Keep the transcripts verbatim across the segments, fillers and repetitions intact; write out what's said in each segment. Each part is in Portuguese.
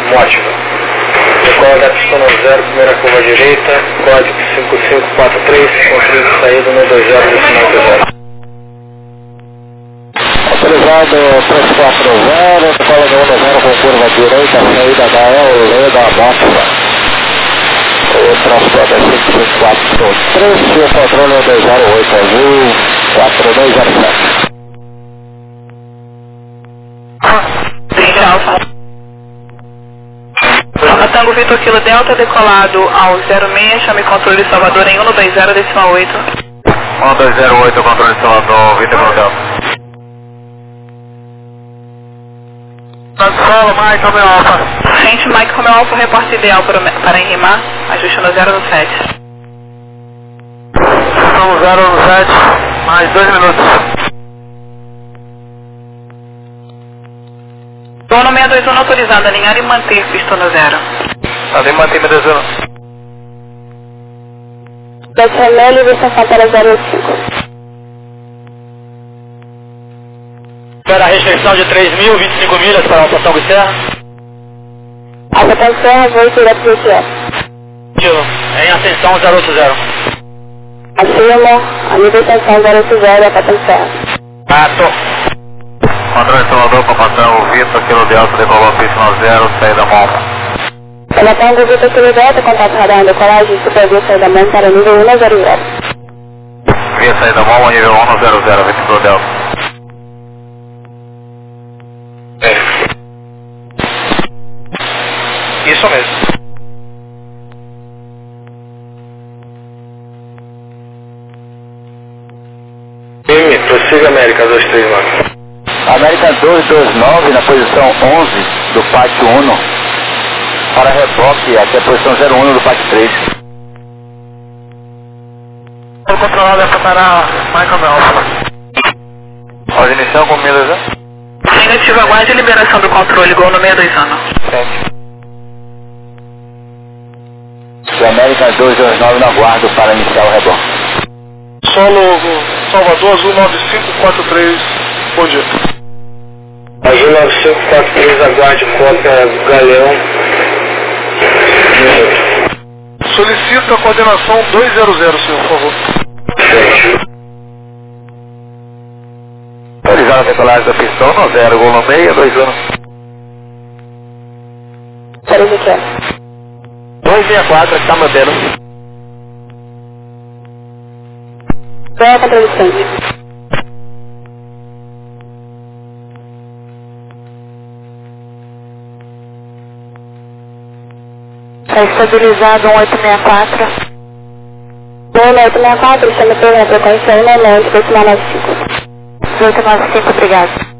Mótica. Decola da pista no zero, primeira curva direita, código cinco cinco quatro três, controle de saída no dois zero, decimal zero. Autorizado três quatro zero, decola do um zero com curva direita, saída da E, da Mótica. O transporte é cinco cinco quatro três, e o controle é dois zero oito, azul, quatro dois zero sete. Alfa. Tango Vitor Kilo Delta, decolado ao zero seis, chame controle de Salvador em um dois zero, decimal oito. um dois zero oito, controle de Salvador, Vitor Kilo Delta. Solo, Mike, Romeo Alfa. Frente, Mike Romeo Alfa, reporte ideal para, para enrimar, ajuste no zero no sete. Estamos zero no sete, mais dois minutos. Dono seis dois um autorizado, alinhar e manter pista no zero. Alinhar e manter seis dois um. Dete Remelho, estação para zero oito cinco. Espera a restrição de três mil, vinte e cinco milhas para a Alta Tango Serra. Alta Tango Serra, voo direto para o G T S. Kilo, em ascensão zero oito zero. Acima, a nível de ascensão zero oito zero, Alta Tango Serra. Pato. Controle de Salvador, Papatão, Vitor, Kilo Delta, decolou pista no zero, saída Monta. Pela Tango Vitor Kilo Delta, contato radar em decolagem, supervia saída Monta para nível um zero zero. Via saída Monta, nível um zero zero, Vitor Kilo Delta. É. Isso mesmo. M, prossiga América dois três nove. América dois dois nove, na posição onze do pátio um, para reboque até a posição zero um do pátio três. O controlado é para Michael Alfa. Pode iniciar com milhas, né? Negativa, aguarde a liberação do controle, gol no seis dois um. E América dois dois nove na guarda para iniciar o reboque. Solo Salvador, azul nove cinco quatro três, bom dia. Azul nove cinco quatro três, aguarde cópia Galeão. Solicito a coordenação dois zero zero, senhor, por favor. Autorizado a decolagem da pistão no zero, gol no meio, dois anos. Para o G T S. dois seis quatro, aqui está mantendo. Qual é a contradição? Está estabilizado um oito seis quatro. um oito seis quatro, chama pela frequência um nove oito nove cinco. oito nove cinco, obrigado.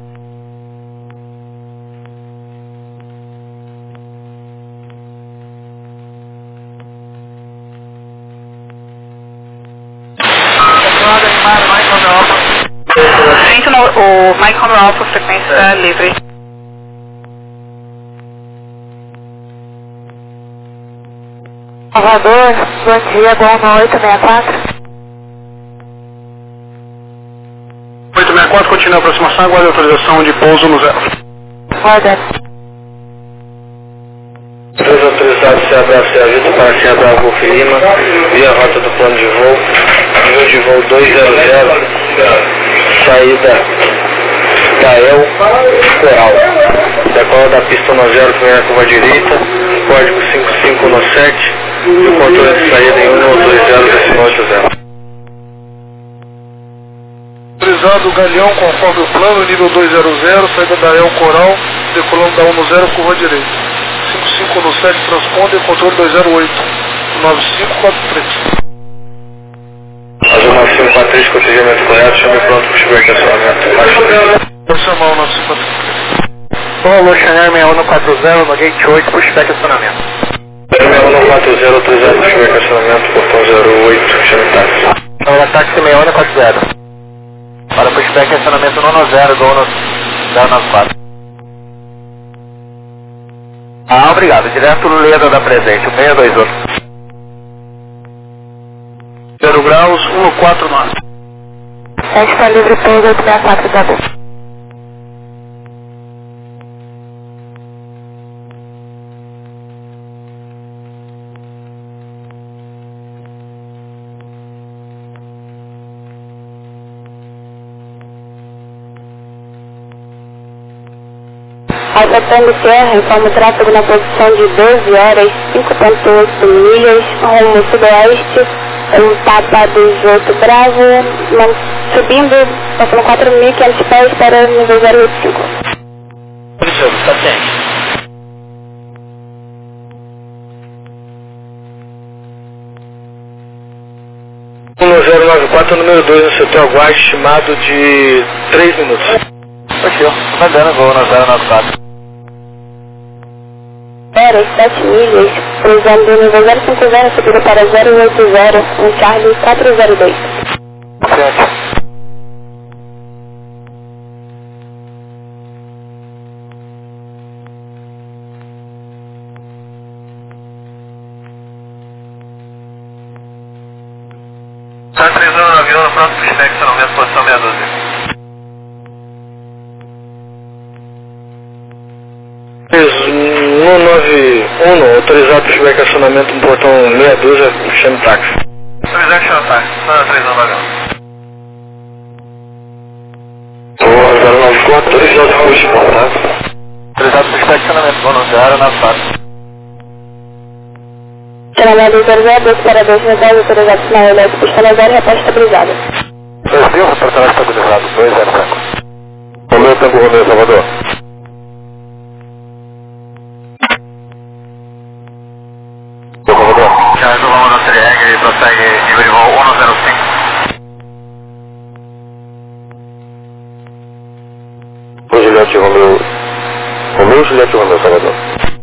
Frente no, o Mike Romeo Alfa, frequência livre. Salvador, bom dia, gol no oito seis quatro. oito seis quatro, continua a aproximação, aguarde a autorização de pouso no zero. Roda. Três autorizados, C A B A, C A Vitor para C A B A, Golf Lima, via rota do plano de voo, nível de voo dois zero zero, saída Gael, Coral. Decola da pista no zero, primeira curva direita, código cinco cinco no sete, e o controle de saída em um dois zero, decimal oito zero. Autorizado Galeão conforme o plano, nível dois zero zero, saída da El Coral, decolando da um no zero, curva direita. cinco cinco no sete, transponde, controle dois zero oito, nove cinco quatro três. Azul nove cinco quatro três, protegimento correto, chame pronto para o estacionamento. Baixo três. Vou chamar o nove cinco quatro três. Solo Chanel seis um quatro zero, no gate oito, puxa back estacionamento. seis um quatro zero, autorizado para o estacionamento, portão zero oito, chame táxi. Então, táxi seis um quatro zero. Para pushback estacionamento nono zero, gol no zero nove quatro. Ah, obrigado. Direto Leda da presente, o seis dois um. zero graus, um quatro nove. sete está livre, pouso oito seis quatro, W. Alfa Tango Sierra, informa o tráfego na posição de doze horas, cinco ponto oito milhas, rumo sudoeste, um Papa dezoito Bravo, subindo, passando quatro mil e quinhentos pés para o nível zero oito cinco. Isso, está ciente. um zero nove quatro, número dois no setor, aguarde estimado de três minutos. Aqui, ó, tá dando voo no zero nove quatro. Horas, sete milhas, cruzando do nível zero cinco zero, subindo para zero oito zero, um Charlie quatro zero dois. Certo. Tá três anos no avião, no próximo feedback, estacionamento, posição meia dúzia. um nove um, autorizado para feedback acionamento no portão meia dúzia, chame táxi. Autorizado chama táxi, está três anos no avião. zero nove quatro, autorizado para feedback táxi. Autorizado para feedback acionamento, voo no zero nove quatro. Chamamento zero zero dois para dois metais, autorizado sinal elétrico, pistão zero, reposta estabilizada. dois mil, reportagem estabilizado, dois zero cinco. Romeu Tango Romeu, Salvador. Salvador. Já resolvamos a série R e prossegue nível de voo um zero cinco. O Juliette Romeu. Romeu, Juliette Romeu, Salvador.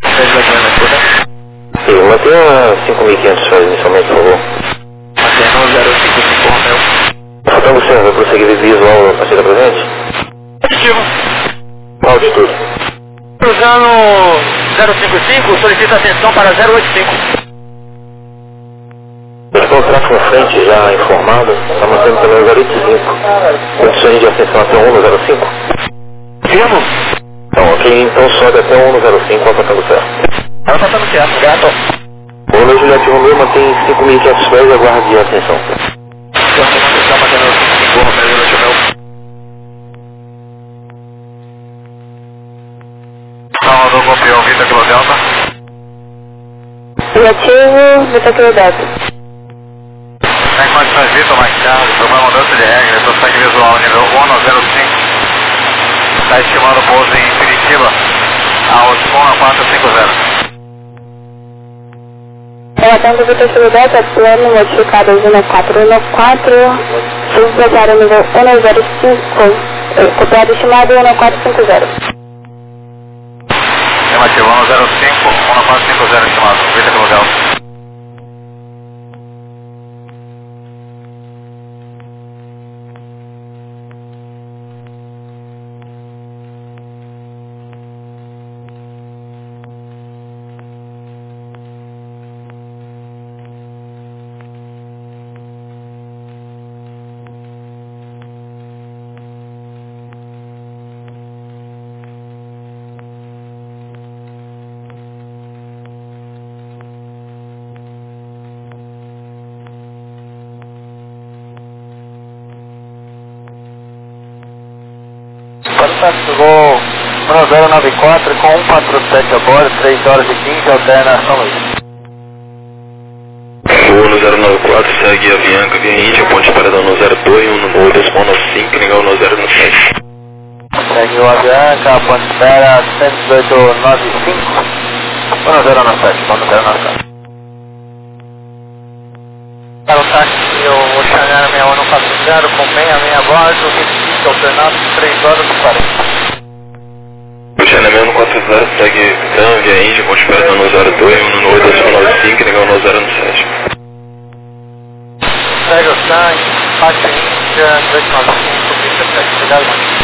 Sim, mantenha cinco mil e quinhentos pés inicialmente, por favor. Mantenha um zero cinco cinco Romeu. Então você vai prosseguir visual a partir da presente? Positivo. Altitude. Cruzando zero cinco cinco, solicita atenção para zero oito cinco. Estou o tráfego na frente já informado, está mantendo também o zero oito cinco. Condições de ascensão até um no zero cinco? Firmo. Então, ok, então sobe até um no zero cinco, Alfa Tango Sierra. Ela tá dando certo, gato. O meu Juliette Romeu mantém cinco mil e quinhentos pés e aguarde a atenção. Está mantendo cinco Romeu, Juliette Romeu. Salvador, copiou, Vita Kilo Delta. Negativo, Vita Kilo Delta. Em condições Vita, mais tarde, sobre a mudança de regra, prossegue visual nível um zero cinco. Está estimando o pouso em Curitiba, aos um quatro cinco zero. Relatando Vita Kilo Delta, plano modificado um quatro um quatro, subindo para o nível um zero cinco, copiado estimado um quatro cinco zero. Negativo, um zero cinco, um quatro cinco zero estimado, Vita Kilo Delta. Contato voo um zero nove quatro com um quatro sete a bordo, três horas e quinze, alterna São Luís. Voo no zero nove quatro, segue a Bianca, via Índia, ponte paredão no zero dois, um no oito, responda cinco, ligar no zero no sete. Segue o Avianca, ponte espera cento e dezoito noventa e cinco, um zero nove sete, um zero nove sete. Para o táxi, eu vou chegar a minha um quatro zero com meia meia bordo, Recife, alternado, três horas e quarenta. Chanamento quatro zero, segue então, via Índia, ponte paredão no zero dois, um no oito, responda cinco, ligar no zero no sete. Segue o sangue, Pátio Índia, dois nove cinco, vinte e sete, obrigado, mano.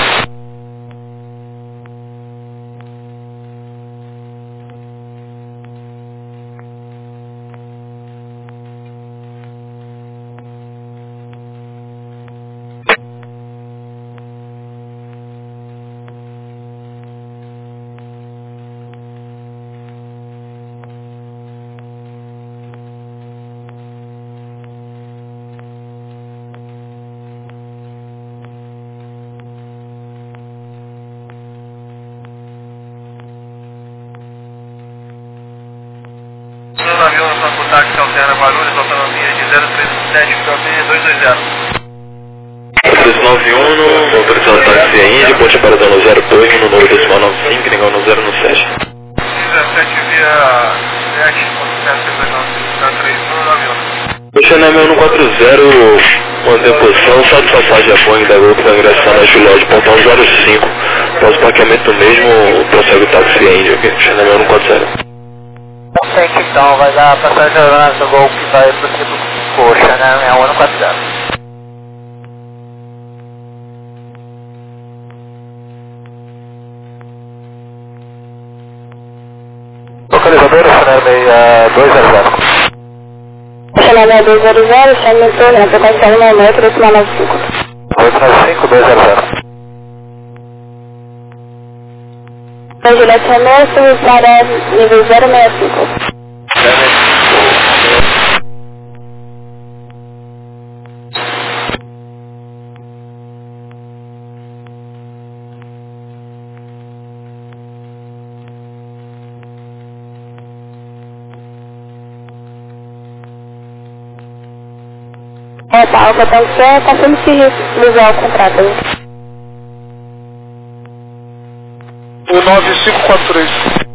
Serra Guarulhos, autonomia de zero três um sete, P dois dois zero. três nove um, autorizando táxi Índia, ponte parada no zero dois, no número decimal nove cinco, negão no zero no sete. dezessete via sete, ponto três um nove um. Chanel um quatro zero, mantém posição, salto de passagem a Boeing da Gol que vai ingressar na Julião de portão zero cinco. Após o parqueamento mesmo, prossegue o táxi Índia, ok? Chanel um quatro zero. Frente então, vai dar passagem do Gol que vai pro tipo coxa, né? É um um quatro zero. Localizadora, Chanel dois zero zero. Chanel dois zero zero, Chanel Antônio, aplicação no metro, decimal nove cinco. oito nove cinco, dois zero zero. Juliette Chanel, subiu para nível zero seis cinco. É, tá, o botão que é, tá sendo se visual o contrato. O nove cinco quatro três.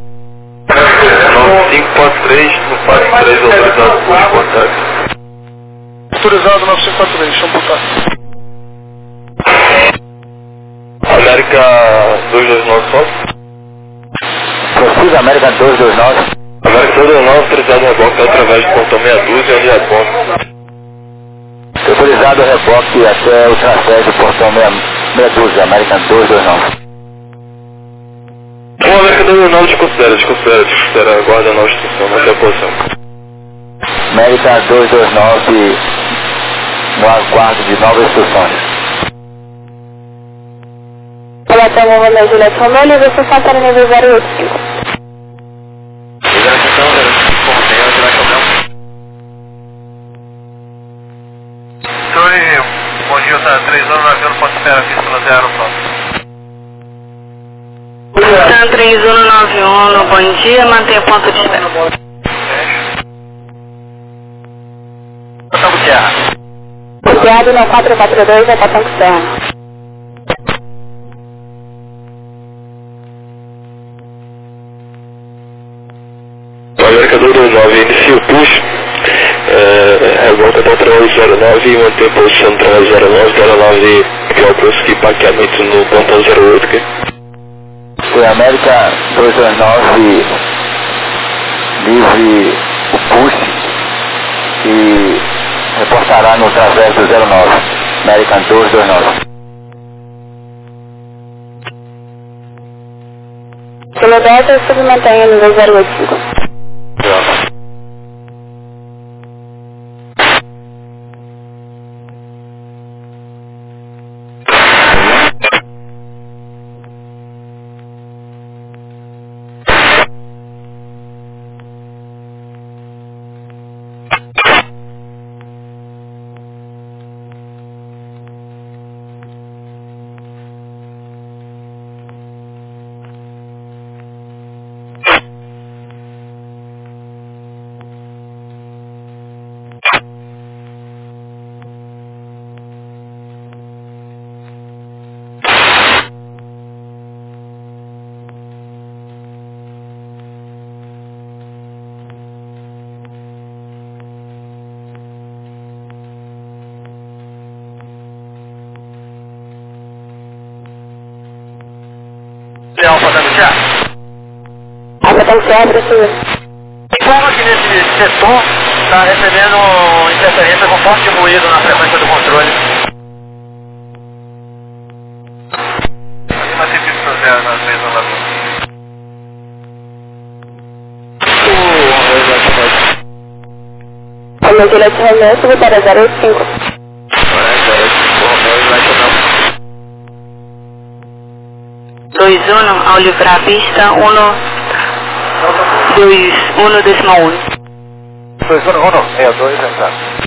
nove cinco quatro três, no quatro três, autorizado por contato. Autorizado nove cinco quatro três, chama o táxi. América dois dois nove só. Prossiga América dois dois nove. América dois dois nove, autorizado reboque através do portão meia dúzia, onde é ponto. Autorizado reboque até o traféu do portão meia dúzia, American dois dois nove. O América dois dois nove desconsidera, desconsidera, desconsidera, aguarda a nova instrução, até a posição. América dois dois nove, no aguardo de novas instruções. Ela tem o Romeo Juliette Romeo e você está para o nível zero oito cinco. Tony, bom dia, tá três anos navegando, pode esperar aqui pela zero, Tan três um nove um, bom dia, mantenha ponto de espera. Botão Guerra. Cuidado no quatro quatro dois, é botão externo. O América dois dois nove inicia o push, é, revolta até o trânsito zero nove e mantém posição no trânsito zero nove, zero nove que é o prosseguir parqueamento no portão zero oito, ok? Foi América dois dois nove, livre o push e reportará no travesso zero nove, American dois dois nove. Pelo Delta, submantenha nível zero oito cinco. Alfa da Guiá. A botão certo, precisa. Informa que nesse setor está recebendo interferência com forte ruído na frequência do controle. Uma tipista zero na três um nove um. Romeo Juliette Romeo, subiu para zero oito cinco. dois um, ao livrar a pista, um dois um decimal um. dois um um, é dois, exato.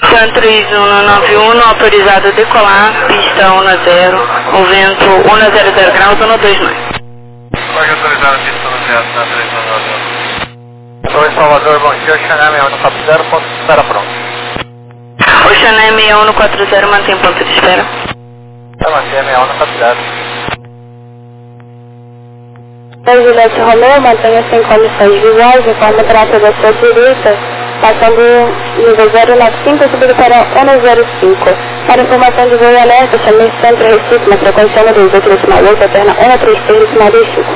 Sun três um nove um, autorizado a decolar, pista um zero, o vento um zero zero graus, um dois nove. Pode autorizar a pista um zero, Sun três um nove um. Estou em Salvador, bom dia, Xané sessenta e um no quatro zero, ponto de espera pronto. O Xané sessenta e um no quatro zero, mantém ponto de espera. Tá, mantém sessenta e um no quatro zero. Oi, Juliette Romeu, mantenha sem condições visuais, informa o trato da sua direita, passando nível zero nove cinco, subindo para um zero cinco. Para informação de voo e alerta, chame Centro Recife, na frequência um dois oito decimal oito, alterna um três três decimal dois cinco.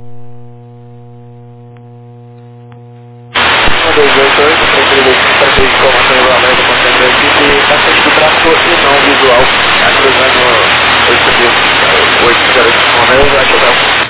um dois oito oito, três três dois cinco, para que informação de voo e alerta com Centro Recife, bastante de tráfego e não visual, cruzando oito zero cinco Romeu, vai chegar.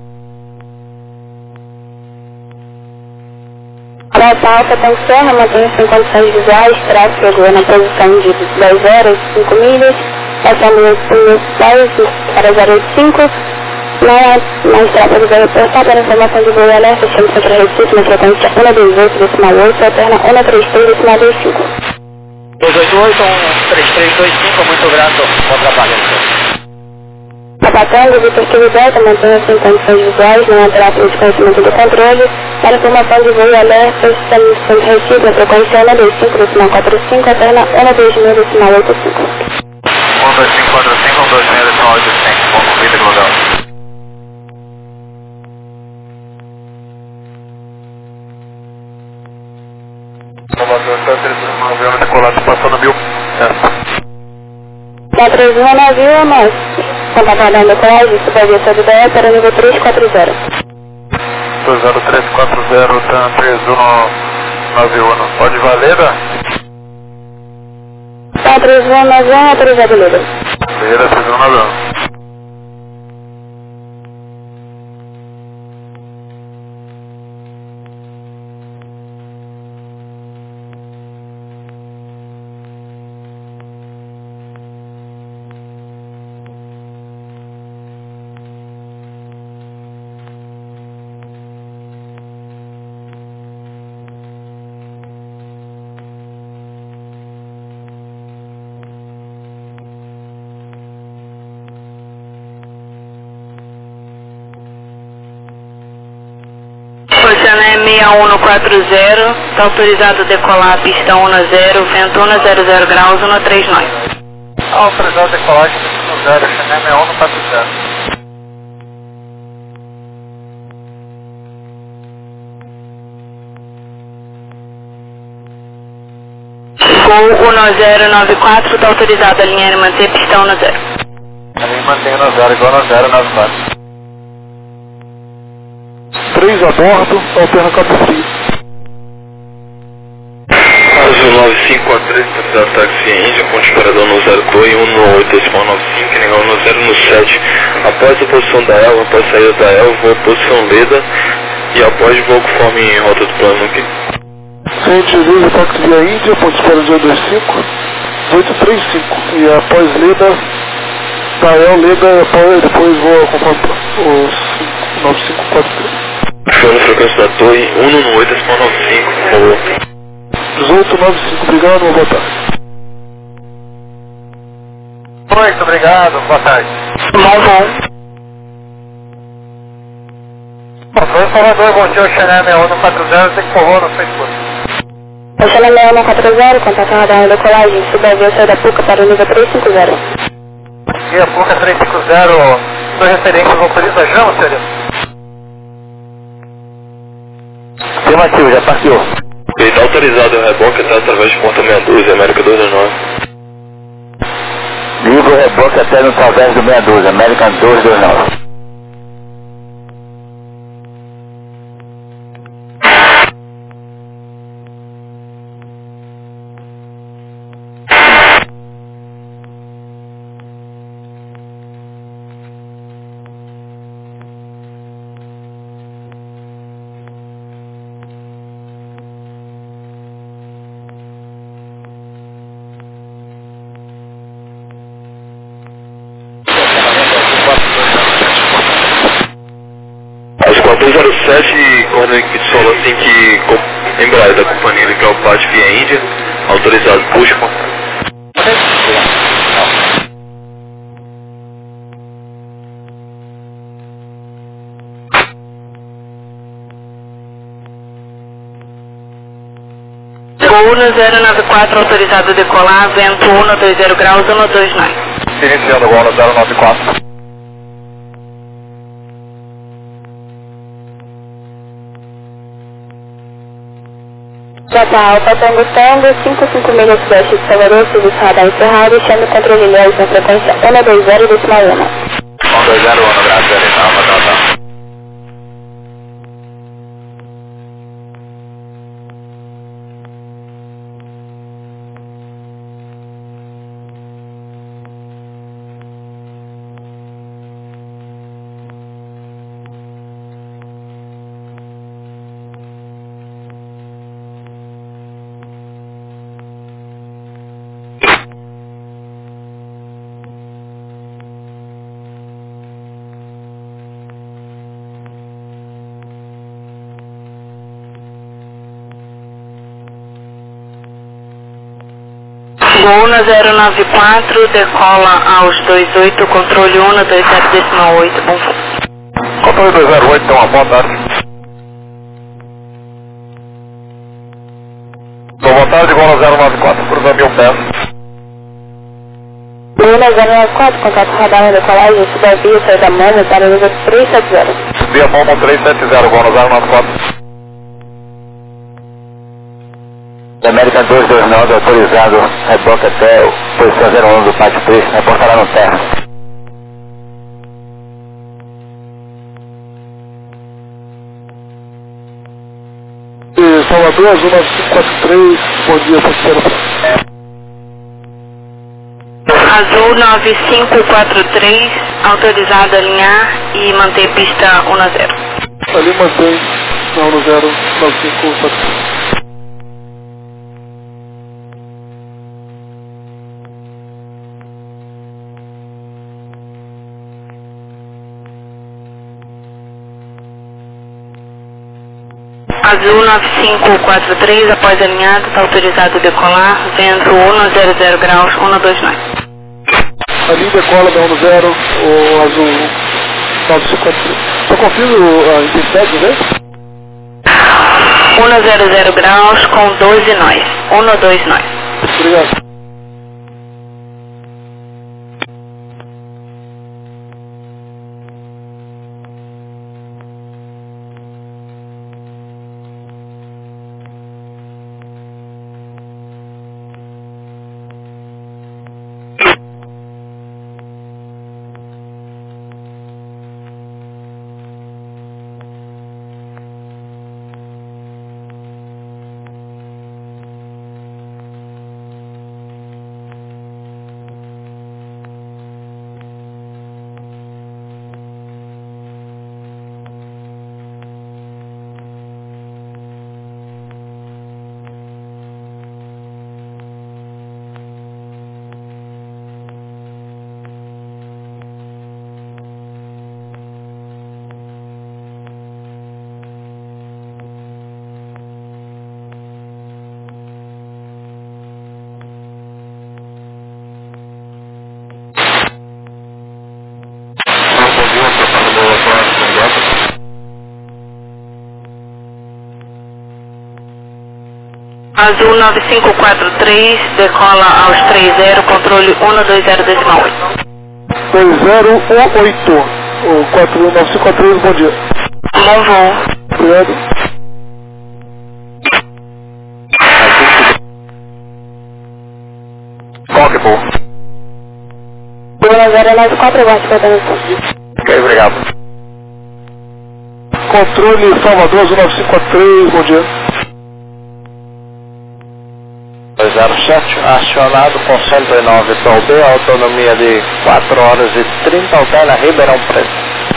Rota alta tem serra, mantenha sem condições visuais, tráfego na posição de dez horas, cinco milhas, passando o dez para zero oito cinco, não há mais tráfego vai reportar. Para informação de voo e alerta, chame Centro Recife na frequência um dois oito decimal oito, alterna um três três decimal dois cinco. dois oito oito, um três três dois cinco, muito grato, bom trabalho. Papatango, Vitor Kilo Delta, mantenha sem condições visuais, não há tráfego de conhecimento do controle. Para informação de voo e alerta, estamos Centro Recife na frequência um dois cinco decimal quatro cinco, alterna um dois mil decimal oito cinco. um dois cinco quatro cinco, um dois seis decimal oito cinco, bom corrida global. Salvador, Sun três um nove um, decolado, passando mil. quatro um nove um, nós estamos aguardando a decolagem, subaviação do D E para nível três quatro zero. dois zero três quatro zero, Sun três um nove um, pode Valeda? quatro um nove um, autorizado Leda. Valeda, três um nove um. Xané sessenta e um no quatro zero, está autorizado a decolar a pista um zero, vento um zero zero graus, um três nove. Autorizado a decolagem, pista um zero, Xané sessenta e um no quatro zero. Gol um zero nove quatro, está autorizado a linha e manter pista um zero. A linha mantém no zero, igual no zero nove quatro. três a bordo, alterna Cabo Frio. Azul nove cinco quatro três, autorizado táxi Índia, ponte parador no zero dois, um no oito decimal nove cinco, negão no zero no sete. Após a posição da Elva, após a saída da Elva, voo posição Leda e após voo conforme em rota do plano aqui. Frente Leda, táxi via Índia, ponte espera zero dois cinco, oito três cinco. E após Leda, da El Leda, após, depois vou conforme o nove cinco quatro três. Show na frequência da torre, um no oito decimal nove cinco, por favor. dezoito nove cinco, obrigado, boa tarde. Muito obrigado, boa tarde. Bom voo. Oi, Salvador, bom dia, o Xané sessenta e um no quatro zero, tem que forrou no Facebook. O Xané sessenta e um quatro zero, contato radar decolagem, subaviação da Puca para o nível três cinco zero. E a Puca três cinco zero, sua referência no motorista Jama, senhor? Afirmativo, já partiu. Ele está autorizado o reboque até através de porta seis doze, América dois dois nove. Livre o reboque até no através do seis doze, American dois dois nove. Às quatorze horas zero sete, quando a equipe solo tem que Embraer da companhia de Calpate via Índia, autorizado Pushman. Gol no zero nove quatro, autorizado decolar, vento um dois zero graus, um dois nove. Iniciando Gol no zero nove quatro. Jota Alfa, Tango Tango, cinco cinco milhas sudeste de Salvador, serviço radar encerrado, chame controle ilhéus na frequência um dois zero, decimal um. um dois zero, um, graças, Alfa, Delta. Gol no zero nove quatro, decola aos dois oito, controle um dois zero decimal oito, bom voo. Controle dois zero oito, então, uma boa tarde. Boa tarde, Gol no zero nove quatro, cruzando mil pés. Gol no zero nove quatro, contato radar na decolagem, suba via, saída Momo, para o número três sete zero. Via Momo três sete zero, Gol no zero nove quatro. América dois dois nove, autorizado, reboque até o posição zero um do Pátio três, reportará no terra. Salvador, Azul nove cinco quatro três, bom dia, parceiro. Azul nove cinco quatro três, autorizado a alinhar e manter pista um a zero. Ali mantém, não no zero nove cinco quatro três. Azul nove cinco quatro três, após alinhado, está autorizado a decolar, vento um zero zero graus, um dois nove. Ali decola da um zero, o Azul nove cinco quatro três. Só confio a intensidade, né? um zero zero graus com doze nós, um dois nove. Obrigado. Azul nove cinco quatro três, decola aos três zero, controle um dois zero decimal oito. dois zero um oito, o quatro nove cinco quatro três, bom dia. Bom voo. Obrigado. Qual que for? Gol zero nove quatro, aguarde para atenção. Ok, obrigado. Controle Salvador, Azul nove cinco quatro três, bom dia. dois zero sete, acionado com cento e nove P O B, autonomia de quatro horas e trinta, Alpena, Ribeirão Preto.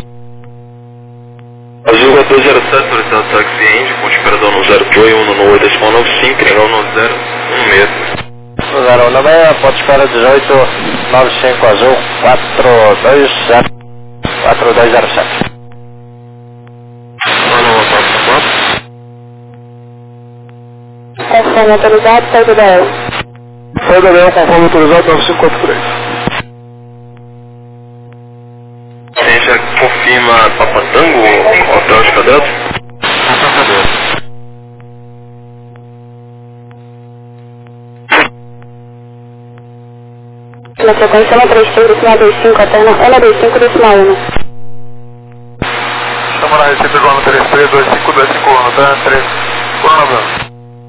Azul quatorze zero sete, autorizado táxi Índio, com esperador no zero dois um no oito decimal nove cinco, legal no zero um seis. zero um nove, pode espera dezoito nove cinco Azul, quatro dois zero, quatro dois zero sete. conforme autorizado, saída da E L. Saída da E L conforme autorizado, nove cinco quatro três. Ciência confirma Papatango, hotel de cadastro? Na sequência, um três três, decimal dois cinco, alterna um dois cinco, decimal um. Estamos na receita do ano três três dois cinco dois cinco um, tá? três. Qual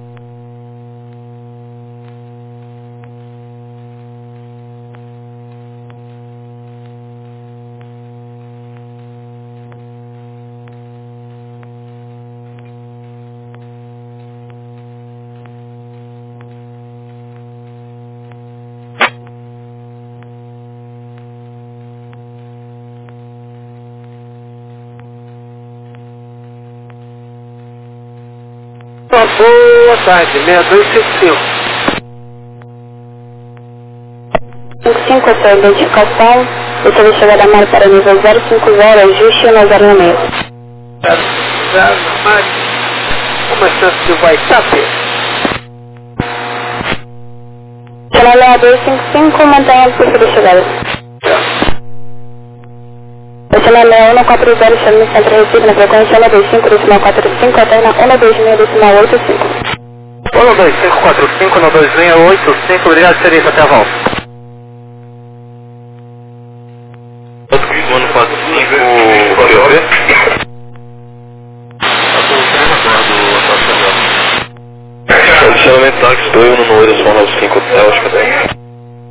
Boa tarde, seis dois cinco cinco. cinco cinco, a sua identificação. Você vai chegar da Mário para nível zero cinco zero, ajuste um zero no meio. zero zero, Mário. Como é a chance de vai estar, Pedro? Canal dois cinco cinco, mantenha o perfil de chegada. Você na um um quatro zero, chama no centro Recife, na frequência um dois cinco, decimal quatro cinco, alterna um dois seis, decimal oito cinco. um dois cinco quatro cinco, um dois seis oito cinco, obrigado, Serita, até a volta. um quatro cinco, P O V? Adicionamento táxi dois um no oito nove cinco, hotel, acho que tem.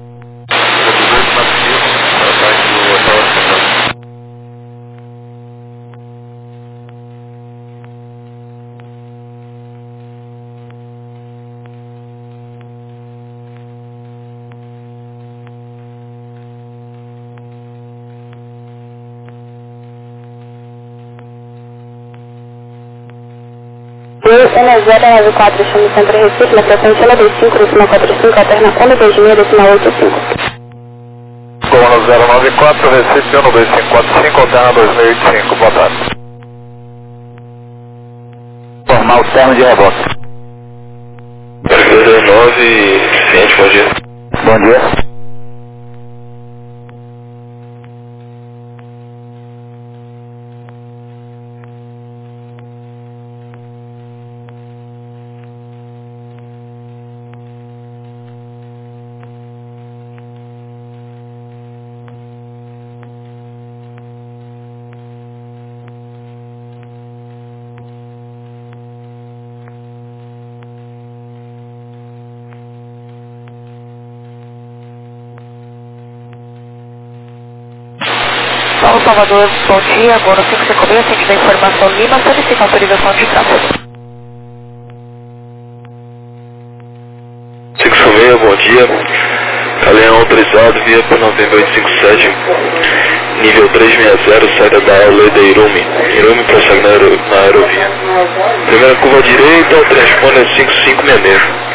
um zero nove quatro, chama no centro Recife, na frequência um dois cinco, decimal quatro cinco, alterna um dois seis, decimal oito cinco. Comando zero nove quatro, Recife um dois cinco quatro cinco, alterna dois seis oito cinco, boa tarde. Formal termo de rebote. zero nove, ciente, bom dia. Bom dia. Paulo Salvador, bom dia. Agora assim que você começa, a gente da informação Lima, solicita autorização de tráfego. cinco seis, bom dia. Galeão autorizado via para novembro oito cinco sete, nível trezentos e sessenta, saída da aula de Irumi. Irumi prossegue na, aero, na aerovia. Primeira curva direita, o transponder é cinco cinco seis seis.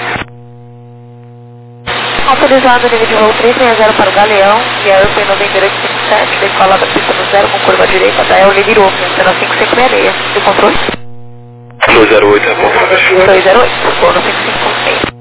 Autorizado nível de voo trezentos e sessenta para o Galeão, e a Airplane novembro oito cinco sete, decola da pista no zero com curva direita da Aula de Irumi, antena cinco cinco seis seis. E o controle? dois zero oito, reporte. dois zero oito, forno cinco cinco seis.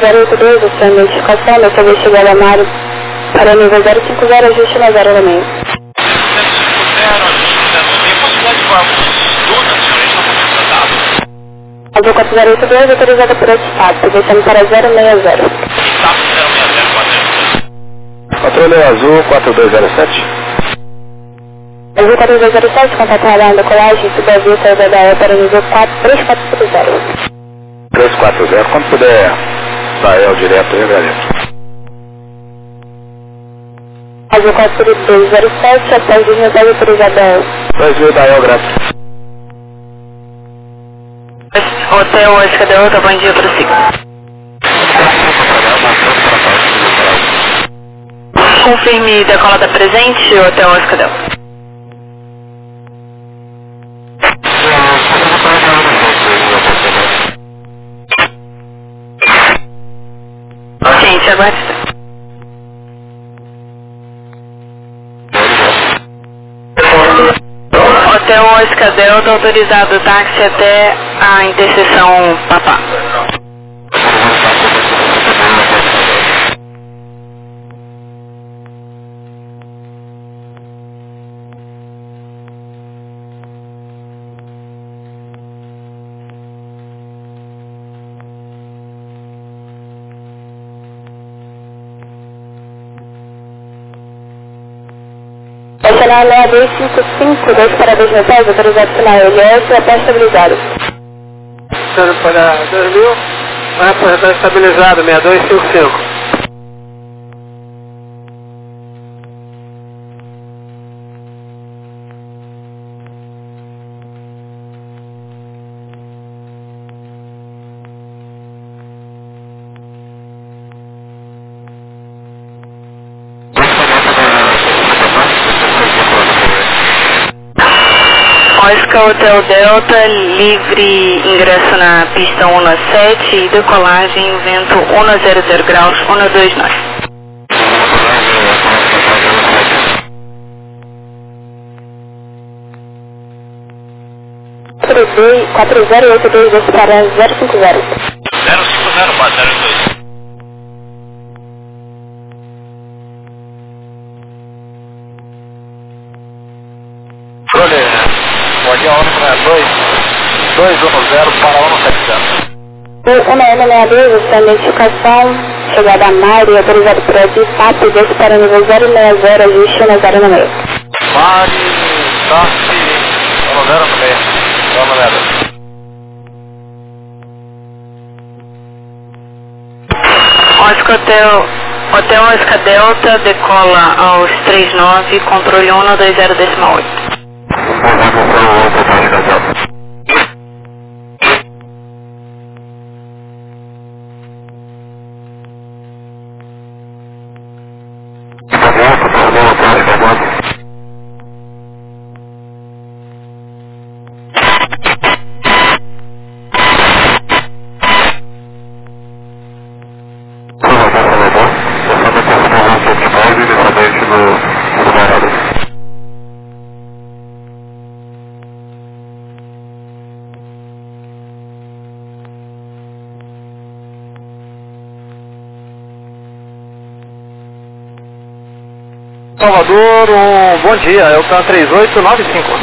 zero oito dois, a sua identificação, dessa vez chegada a Mário para nível zero cinco zero, ajuste na zero no meio. Azul quatro zero oito dois, autorizada por estado, deixando para zero seis zero. Controle azul quatro dois zero sete. Azul quatro dois zero sete, contato radar da colagem, subaviso, saída da E para nível três quatro zero. três quatro zero, quando puder sair direto, eu agradeço. Azul quatro dois zero sete, após desmontar autorizada. dois mil da E L, graças. Hotel Oscar Delta, bom dia para o ciclo. Confirme decolada presente, Hotel Oscar Delta. Gente, aguarde. Hotel Oscar Delta, autorizado o táxi até a interseção Papá. Nacional seis dois cinco cinco, dois parabéns metais, autorizado final L S, até estabilizado. Senhor para dois mil, vai para estar estabilizado, seis dois cinco cinco. Oscar Hotel Delta, livre ingresso na pista um sete e decolagem, vento um zero zero graus, um dois nove. quatro zero oito dois, dois para zero cinco zero. zero cinco zero, quatro zero dois. Pode a hora para dois, dois um zero para um sete zero. um N seis dois, sua identificação, chegada a Mari, autorizado por aqui, papo, dois para nível zero seis zero, ajuste na zero no meio. Mari, táxi, um zero no meio, vamos nela. Oscar Hotel, Hotel Oscar Delta, decola aos trinta e nove, controle um dois zero decimal oito. Salvador, um bom dia, é o T A três oito nove cinco.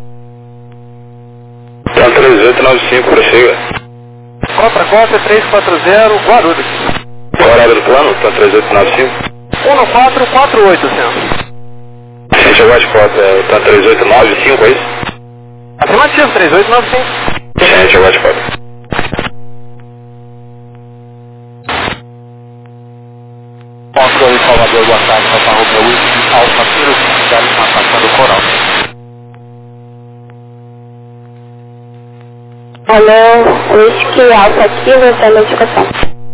T A três oito nove cinco, prossiga. Contra Cota três quatro zero, Guarulhos. Qual é o horário do plano? T A três oito nove cinco? um quatro quatro oito, senhor. Sim, chegou de foto, é o T A três oito nove cinco, é isso? Afirmativo, três oito nove cinco. Sim, chegou de foto. Controle Salvador, boa tarde, Papa Romeu Whisky, Alfa Kilo, cidade na Praça do Coral. Alô, Whisky, Alfa Kilo, sua identificação.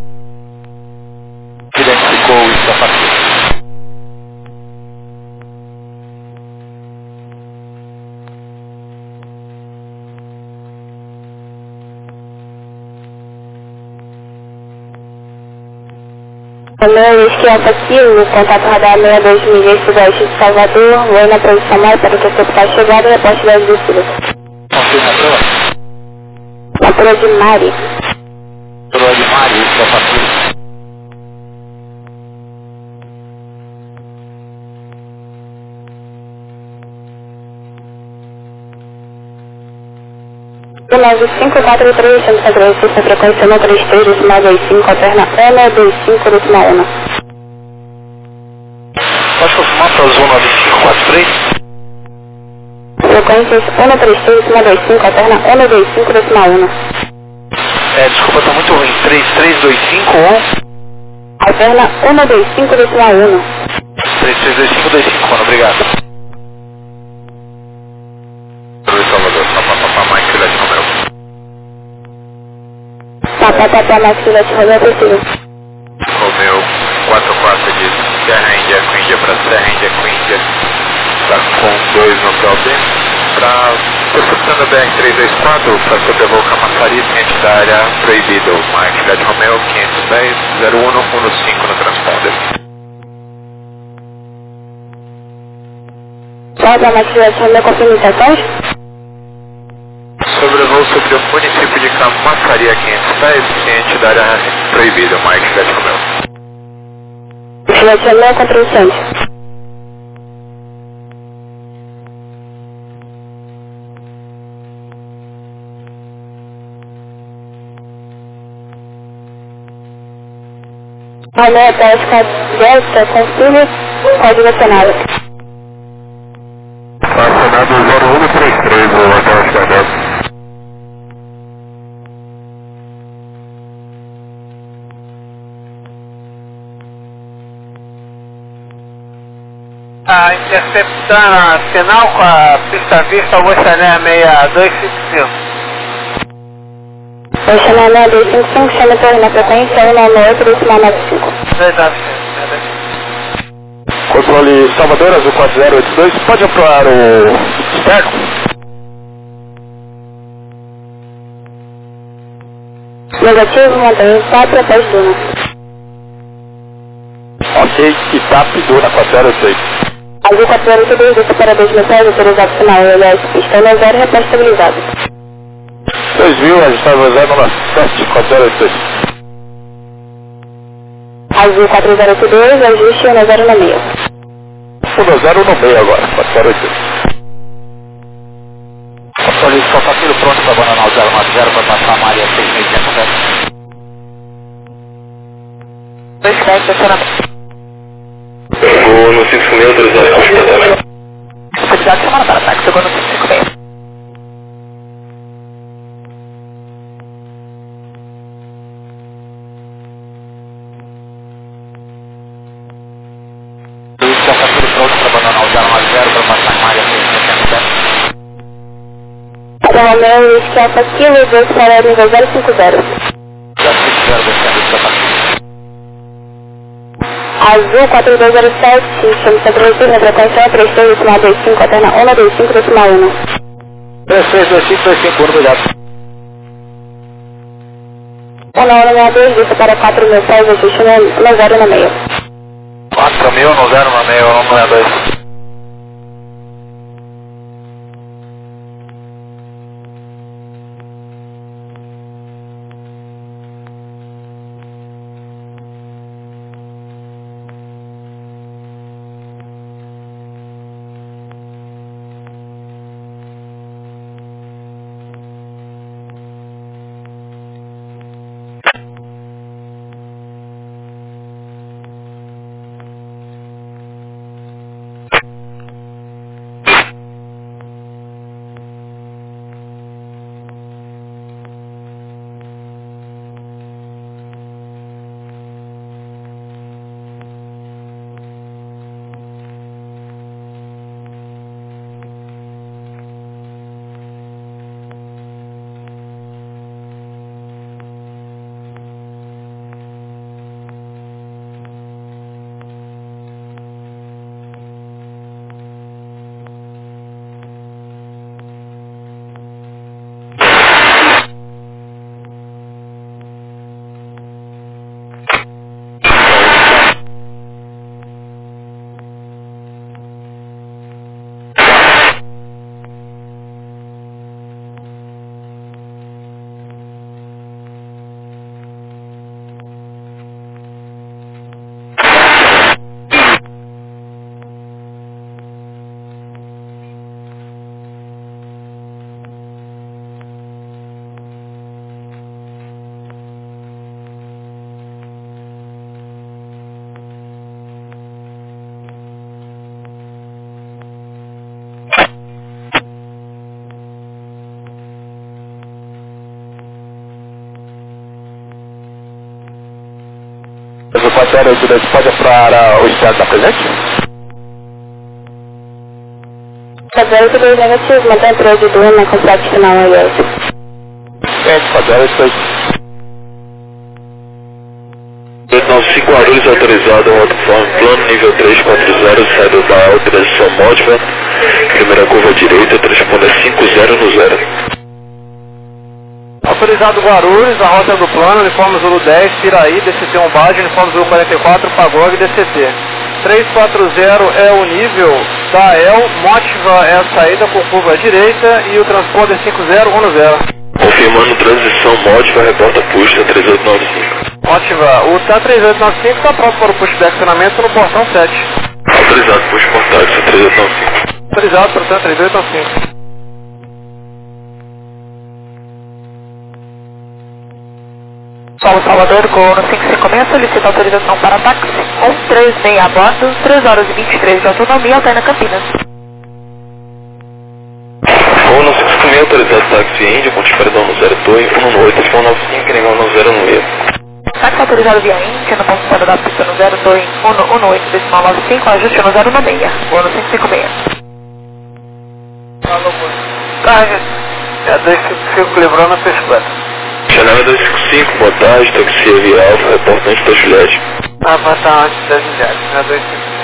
Identificou o Whisky a partir. Alô, Whisky, Alfa Kilo, contato radar seis dois mil, sudeste de Salvador, vou na posição mais para interceptar a chegada e a parte das descidas. Confirmação. Patrulha de Mari. Patrulha de Mari, Whisky a partir. nove cinco quatro três, Santa Francisco, frequência um três três, decimal dois cinco, alterna um dois cinco, decimal um. Pode confirmar para a zona nove cinco quatro três? Frequências um três três, decimal dois cinco, alterna um dois cinco, decimal um. É, desculpa, tá muito ruim. três três dois cinco um. Alterna um dois cinco, decimal um. três três dois cinco dois cinco um, obrigado. Salvador, Papapá, Mike, Filete Romeu. Papapá, Mike, Filete Romeu, possível. Romeu quatro quatro de Serra Índia com Índia para Serra Índia com Índia. Está com dois no Calden. Para Professor B R trezentos e vinte e quatro, para sobrevoo Camaçari, ciente da área proibido. Mike, Filete Romeu, quinhentos e dez, zero um um cinco no transponder. Papapá, Mike, Filete Romeu, confirmações? Sobrevoo sobre o município de Camaçaria quinhentos e dez, ciente da área proibida, Mike Filete Romeu. Filete Romeu, contra o centro. Romeu, Pesca, Delta, confirme, código acionado. Acionado zero um três três, o hotel Estadão. Ah, interceptando a final com a pista vista, o Oceané seis dois cinco cinco. Oceané seis dois cinco cinco, chama torre na frequência um nove oito, decimal nove cinco. dois nove cinco. Controle Salvador, azul quatro zero oito dois, pode aprovar o externo? Negativo, mantenha quatro após Duna. Ok, Itap, Duna quatro zero oito dois. Azul quatro zero oito dois, desce para dois metais, autorizado final, aliás, pista no zero, repé estabilizado. dois mil, ajustado zero nove sete, quatro zero oito dois. Azul quatro zero oito dois, ajuste um zero no meio. um zero no meio agora, quatro zero oito dois. Controle Sofacilo pronto para abandonar o zero nove zero para passar a área seis mil e oitenta. dois dez, estacionamento. Vou no cinco mil, autorizado com estacionamento. Cuidado, semana para ataque, chegou no cinco meio. Sofacilo pronto para abandonar o zero nove zero para passar a área seis mil e oitenta. Romeu, esqueça Kilo dois para nível zero cinco zero. zero cinco zero, descendo o Sofacilo. Azul quatro dois zero sete, chama Santa Francisco, na frequência um três três, decimal dois cinco, alterna um dois cinco, decimal um. três três dois cinco dois cinco, obrigado. um nove um dois, desce para quatro mil pés, ajuste no zero no meio. quatro mil no zero no meio, um dois dois. quatro zero oito dois, pode para o estado da presente? quatro zero oito dois negativo, mantém três de Duna, complexo final aí hoje. É, quatro zero oito dois. oito nove cinco Guarulhos autorizado, autoform plano, nível três quatro zero, saída da alta, direção módica, primeira curva direita, transponder cinco zero no zero. Autorizado Guarulhos, a rota do plano, uniforme Zulu dez, Piraí, D C T um Baggio, uniforme Zulu quarenta e quatro, Pagog, D C T. três quatro zero é o nível da A E L, Motiva é a saída com curva à direita e o transponder cinco zero um zero. Confirmando transição módica, reporta puxa três oito nove cinco. Motiva, o T A três oito nove cinco está pronto para o pushback acionamento no portão sete. Autorizado, puxa portátil três oito nove cinco. Autorizado, portanto, três oito nove cinco. Paulo Salvador, Gol no cinco cinco seis, solicita autorização para táxi um três seis a bordo, três horas e vinte e três de autonomia, Alterna Campinas. Gol no cinco cinco seis, autorizado táxi Índia, ponto de perdão no zero dois, um no oito, um nove cinco, nível no zero no meio. Táxi autorizado via Índia, no ponto de espera da pista no zero dois, um no oito, decimal nove cinco, ajuste no zero no meio, Gol no cinco cinco seis. Alô, Carga, é dois cinco cinco, lembrando a pesquisa. Chanel dois cinco cinco, boa tarde, taxi Via Alfa, reportante da Juliette. Ah, vai estar antes da Juliette, é dois cinco cinco.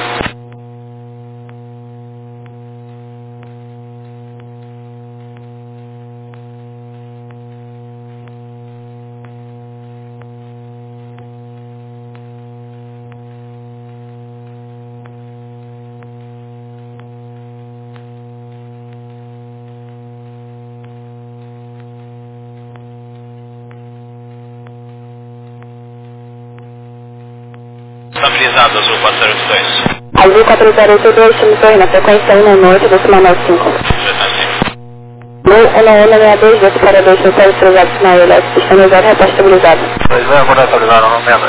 Estabilizado, Azul quatro zero oito dois. Azul quatro zero oito dois, chama na frequência um no oito, decimal nove cinco. No um um seis dois, dois para dois, no céu estrelado, sinal elétrico, pista no zero, repórter estabilizado. Pois é, agora atualizado, não menos.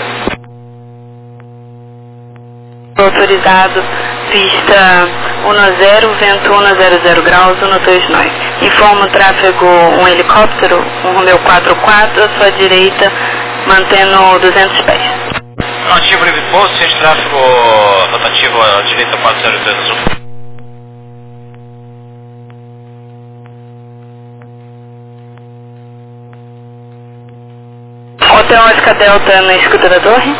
Autorizado, pista um zero, vento um zero zero graus, um dois nove. Informa o tráfego um helicóptero, um Romeo quatro quatro, à sua direita, mantendo duzentos pés. Ativo livre posto, centro de tráfego rotativo à direita quatro zero dois Azul. Hotel Oscar Delta na escuta da torre.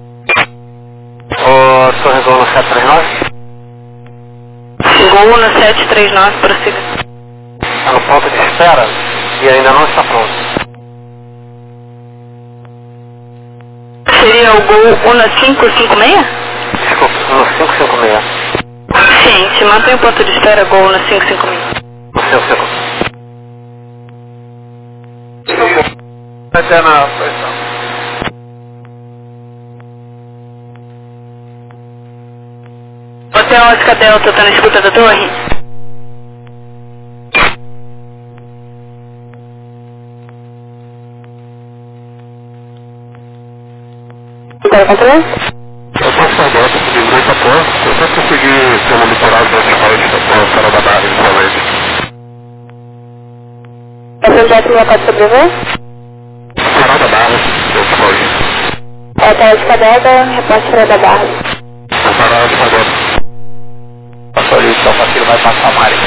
Ô, Torre Gol no sete três nove. Gol no sete três nove, prossiga. Está no ponto de espera e ainda não está pronto. Seria o Gol um cinco cinco seis? Desculpa, no cinco cinco seis. Sim, se mantém o ponto de espera, Gol no cinco cinco seis. No cinco cinco seis. Até na posição. Hotel Oscar Delta está na escuta da torre? Está controlando? Eu posso agora, eu consegui muito a porta, eu só consegui ser monitorado dessa parte da porta, fora da barra de colete. É projeto no local de sobrevoo? Fora da barra, eu escolhi. Hotel Oscar Delta, repórter fora da barra. Parado agora. Passou ali, só que ele vai passar a Mari.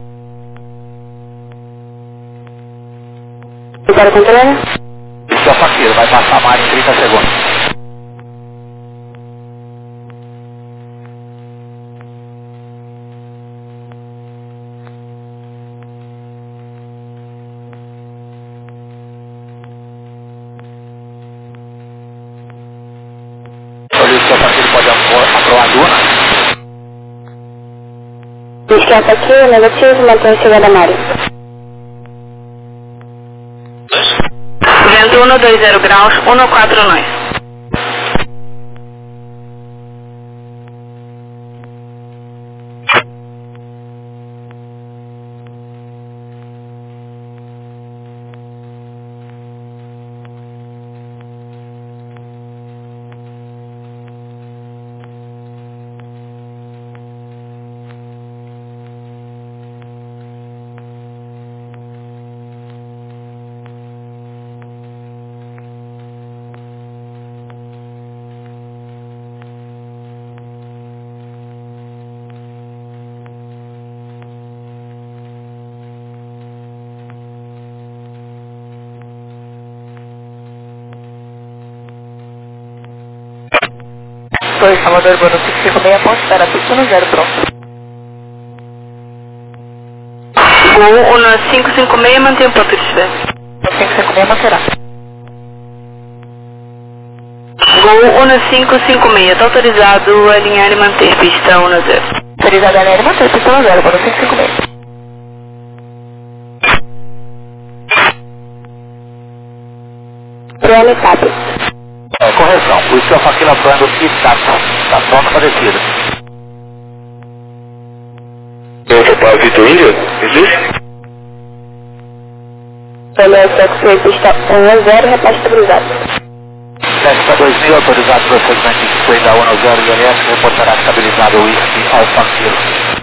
Está controlando? Isso é o Faqueiro, vai passar a Mari em trinta segundos. Olha, o seu Faqueiro pode aprovar a Duna. Descarta aqui, negativo, mantém a chegada da área. Vento um dois zero graus, um quatro nove. dois, Salvador Urbano cinco cinco seis, ponte para pista um zero, pronto. Gol um cinco cinco seis, mantém o ponto de espera. cinco cinco seis manterá. Gol um cinco cinco seis, está autorizado a alinhar e manter pista um zero. Autorizado a alinhar e manter pista um zero, Urbano cinco cinco seis. Drone Cap. É, correção. O Isca Faquila Brando está tá pronto para descida. Volta para Vitor Índia, existe? Beleza, pista um zero, repassa estabilizado. Delta dois mil, autorizado prosseguimento de cinquenta um zero I L S, reportará estabilizado o Isca Alfa Kilo.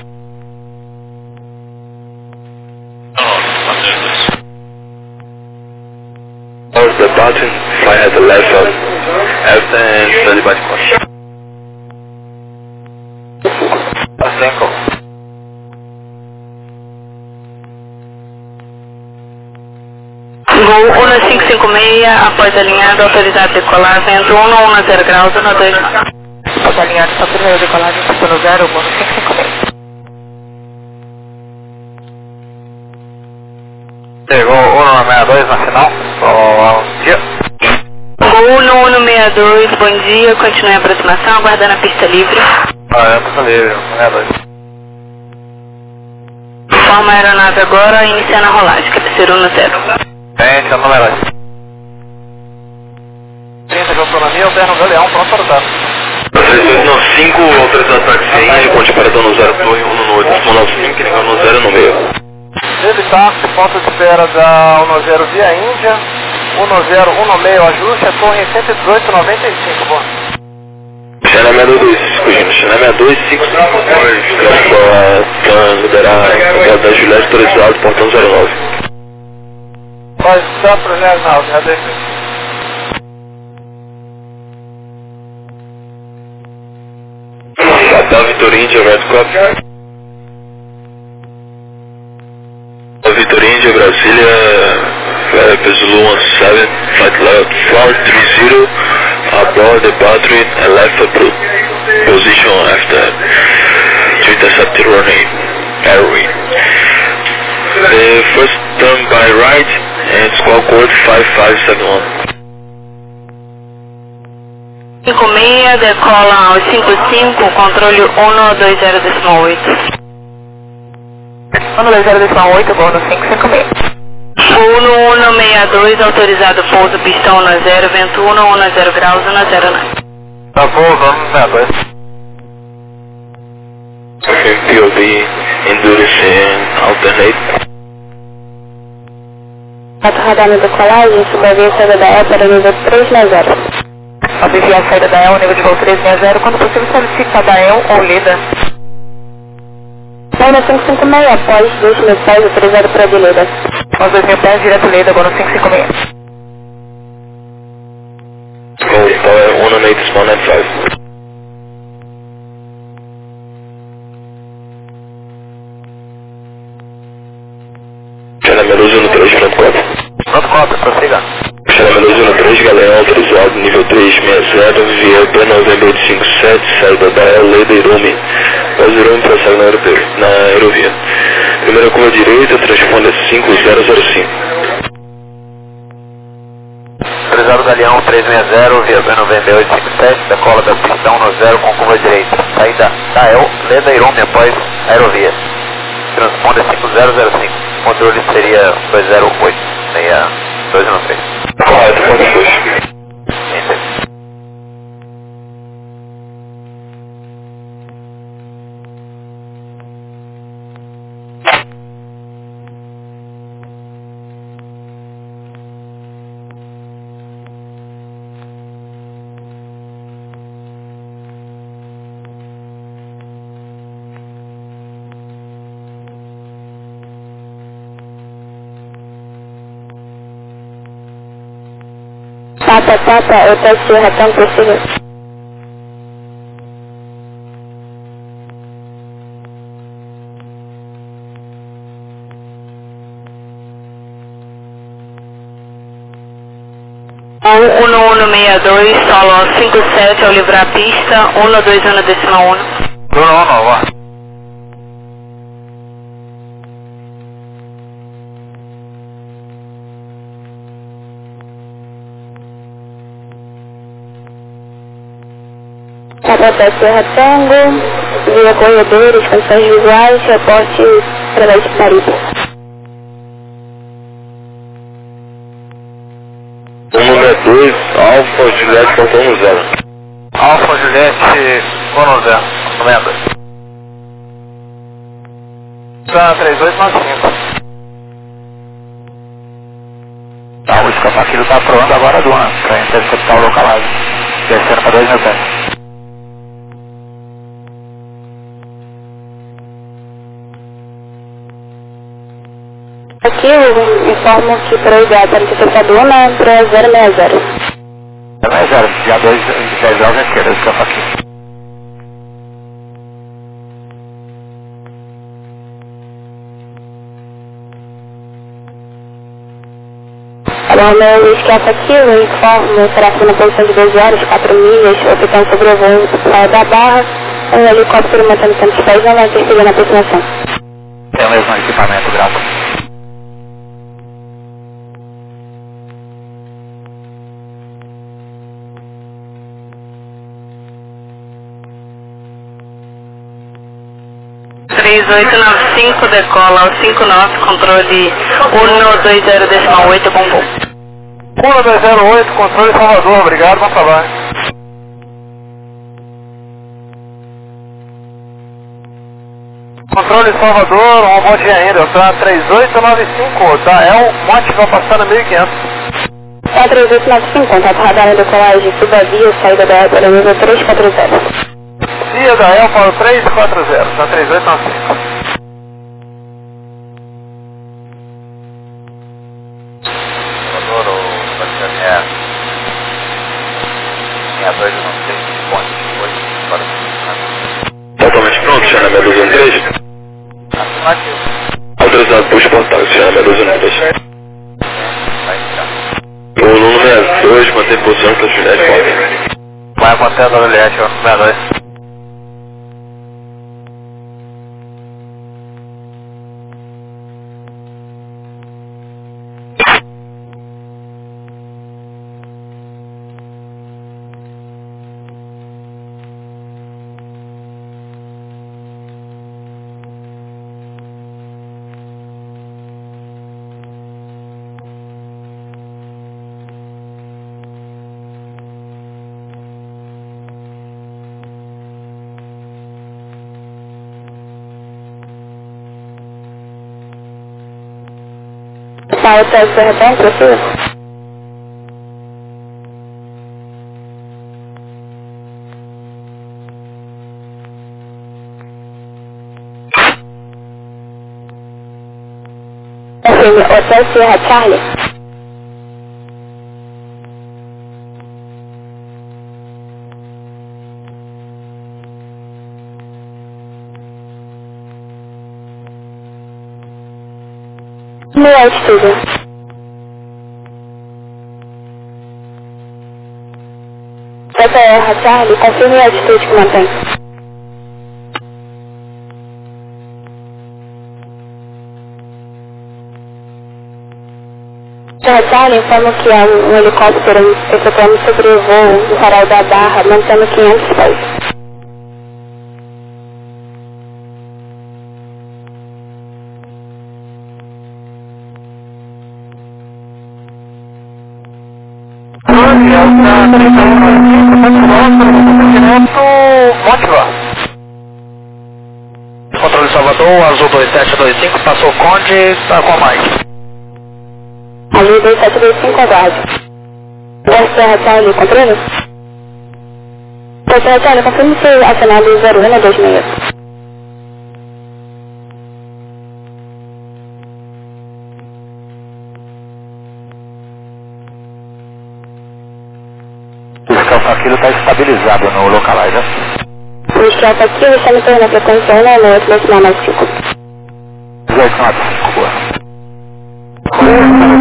Press the button, fly at the left side. Left and study by the course. cinco. Gol um cinco cinco seis, após alinhado, autorizado a decolar, vento um um zero graus, um dois nove. Após alinhado, autorizado a decolagem, pista um zero, Urbano cinco cinco seis. Pegou um um seis dois na final. Bom dia. Gol um um seis dois, bom dia, continue a aproximação, aguardando a pista livre. Ah, é pista livre, um seis dois. Forma a aeronave agora, iniciando a rolagem, cabeceira um zero. Gente, eu não levo. trinta de autonomia, alterno Galeão, pronto para o dado. três dois nove cinco, autorizado táxi ainda, ponte para no zero, torre um no oito, nove cinco, que negócio no zero no meio. Ele táxi, ponto de espera da um zero via Índia, um zero um meio ajuste, a torre cento e dezoito noventa e cinco, bom. China sessenta e dois, fugindo, China sessenta e dois, cinco cinco dois, para liberar o da Juliette, autorizado, portão zero nove. Pode estar para o zero nove, já deixa. Hotel Vitor Índia, Red Crop. Vitor Índia, Brasília, uh, Zulu sete, flight level four three zero, aboard the battery and left approved. Position after to intercept the running airway. The first turn by right and squawk code five five seven one. cinco seis, decola aos cinco cinco, controle um dois zero decimal oito. um dois zero decimal oito, Urbano cinco cinco seis. um um seis dois, autorizado pouso, pista um zero, vento um um zero graus, um zero nove. Tá bom, vamos na dois. Okay, P O V, endurance and alternate. Quatro radar na decolagem, subavia a saída da E para nível três zero. Obvia a saída da E L, nível de voo três seis zero, quando possível solicita da E L ou Lida. Lida cinco cinco seis, após dois mil pés, autorizado para de Lida. Após dois mil pés, direto Lida, Urbano cinco cinco seis. Go, Tower one eight, small nine five. China Meluso no três, front quatro. Pronto, quatro, prossiga. China Meluso no três, Galeão, autorizado, nível três sessenta, via P noventa oito cinquenta e sete, saída da Leda Irume. Pós Irume, prossegue na, aerope- na aerovia. Primeira curva direita, transponder cinco zero zero cinco. Autorizado Galeão três seis zero, via P noventa oito cinquenta e sete, decola da pista um zero com curva direita. Saída da E L, Leda Irume, após aerovia. Transponder cinco zero zero cinco. Controle seria dois zero oito, seis dois um três. Correto, ponto dois. Entendi. Papa, papa, eu teste o ratão possível. um um seis dois, solo cinco sete. sete ao livrar a pista, um dois um decimal um. Bruno, um nova. Até Serra Tango, via corredores, condições visuais, reporte através de Marido. O número dois, Alfa Juliette, ponto um zero. Alfa Juliette, um zero, comenda. Tá, três oito nove cinco. Tá, o escapaquilo tá pronto agora, Duna, pra interceptar o localizado. Descendo pra dois mil pés. Aqui eu informo que para o ideal para interceptador na para zero seis zero. zero seis zero, dia dois, dez graus à esquerda, escapa aqui. Alô, meu escape aqui, eu informo tráfego na posição de doze horas, quatro milhas, optando sobre o voo fora da barra, um helicóptero mantendo tantos pés, não vai interferir na aproximação. Tem o mesmo equipamento, graças. três oito nove cinco, decola ao cinco nove, controle um dois zero decimal oito, bom voo. um dois zero oito, controle Salvador, obrigado, bom trabalho. Controle Salvador, um bom dia ainda, tá três oito nove cinco, tá, é um monte que vai passar no mil e quinhentos. Tá três oito nove cinco, contato radar em decolagem, suba via, saída da para nível três quatro zero. Via da El para o três quatro zero, tá três oito nove cinco. Salvador, o Bastianier, linha dois não sei, ponte oito, para o Totalmente pronto, China meia dúzia três. afirmativo. Autorizado por exportar, China meia dúzia três. Vai ficar. O número dois, mantém posição para Juliette, ponto. Vai mantendo a Juliette, ó, número dois. Tá, o teste de repente, professor? Assim, Hotel Sierra Charlie. Meia altitude. Essa é a Charlie, confirme a altitude que mantém. A Charlie informa que há um, um helicóptero efetuando sobre o voo do farol da Barra, mantendo quinhentos pés. Controle Salvador, Azul dois sete dois cinco, passou o Conde, tá com a Mike. Azul dois sete dois cinco, aguarde. Posso Serra Charlie, controle? Posso Serra Charlie, confirme se acionado zero um dois seis. O escalfaquilo está estabilizado no localizer. O escalfa aqui, eu estou me tornando a frequência um no outro, decimal mais cinco. dezoito nove cinco, boa.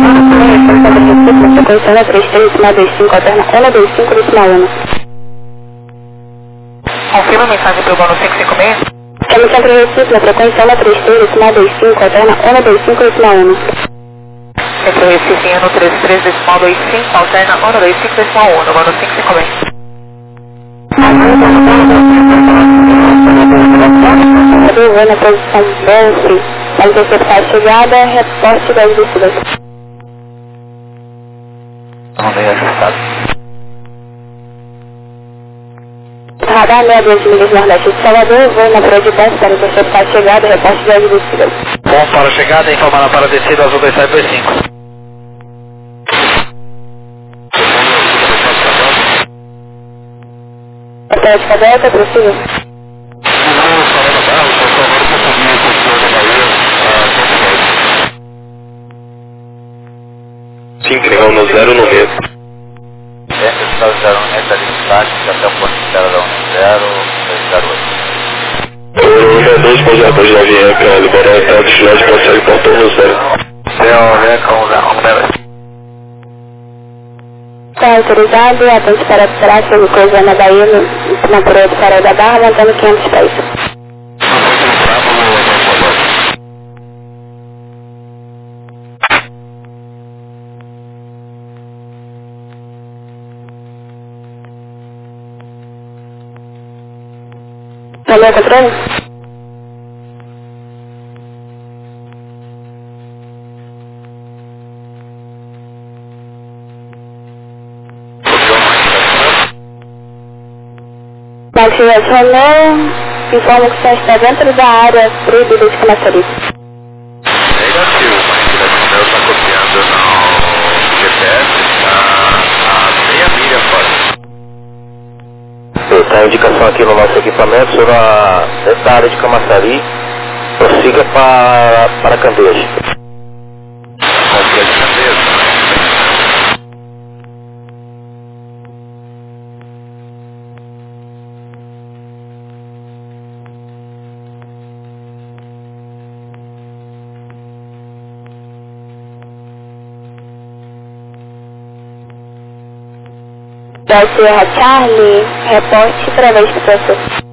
Frequência um, três três, decimal dois cinco, alterna um dois cinco, decimal um. Confirma a mensagem pelo bônus cinco cinco seis. Estamos Centro Recife, na frequência um três três, decimal dois cinco, alterna um dois cinco, decimal um. Centro Recife, um três três, decimal dois cinco, alterna um dois cinco, decimal um, no bônus cinco cinco seis. Vou na posição doze, para interceptar a chegada, reporte das descidas. Não bem ajustado. Radar meia dois milhas nordeste de Salvador, vou na proa de dez para interceptar a chegada, reporte das descidas. Bom para a chegada, informando para a descida, azul dois sete dois cinco. Atlética Delta, possível? Sim, entregou no zero no meio. Essa está o zero um, essa linha estática até o ponto de zero um zero, zero oito. O dois ponto zero dois da Vieira, para liberar a entrada de ginásio, prossegue para o torno zero. zero com zero. Está autorizado, atende para tráfego, coisa na Bahia, no- na proa de Farol da Barra, montando quinhentos pés. Valeu, controle? Maxias Romeu, informa que você está dentro da área proibida de Camaçari. Negativo, mas o meu está copiando no G P S, está a meia milha fora. Está a indicação aqui no nosso equipamento sobre a, essa área de Camaçari, prossiga para, para Candeias. Compra de Candeias, né? Da Sierra Charlie, reporte através do processo.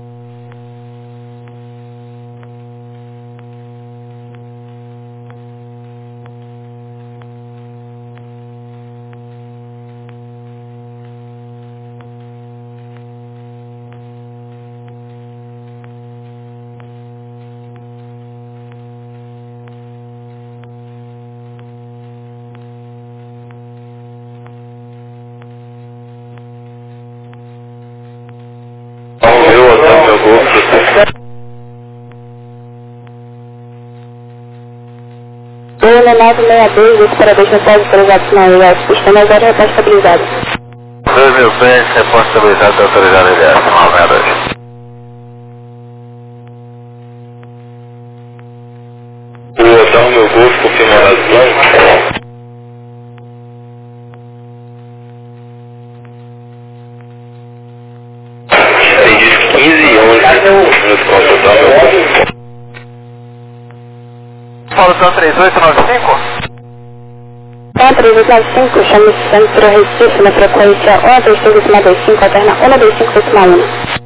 Viu, Otávio, meu golfe. Bruno nove seis dois, esse para dois mensagens autorizados na U S, sistema zero reporte estabilizado. dois mil pés, reposto estabilizado, autorizado L S, nove seis dois. O Otávio, meu golfe, confirmado as planos. Tem disco quinze e onze nos contos, Otávio, meu golfe. Paulo três oito nove cinco? um três oito nove cinco, chame Centro Recife, na frequência um três três, dois cinco, alterna um dois cinco, um.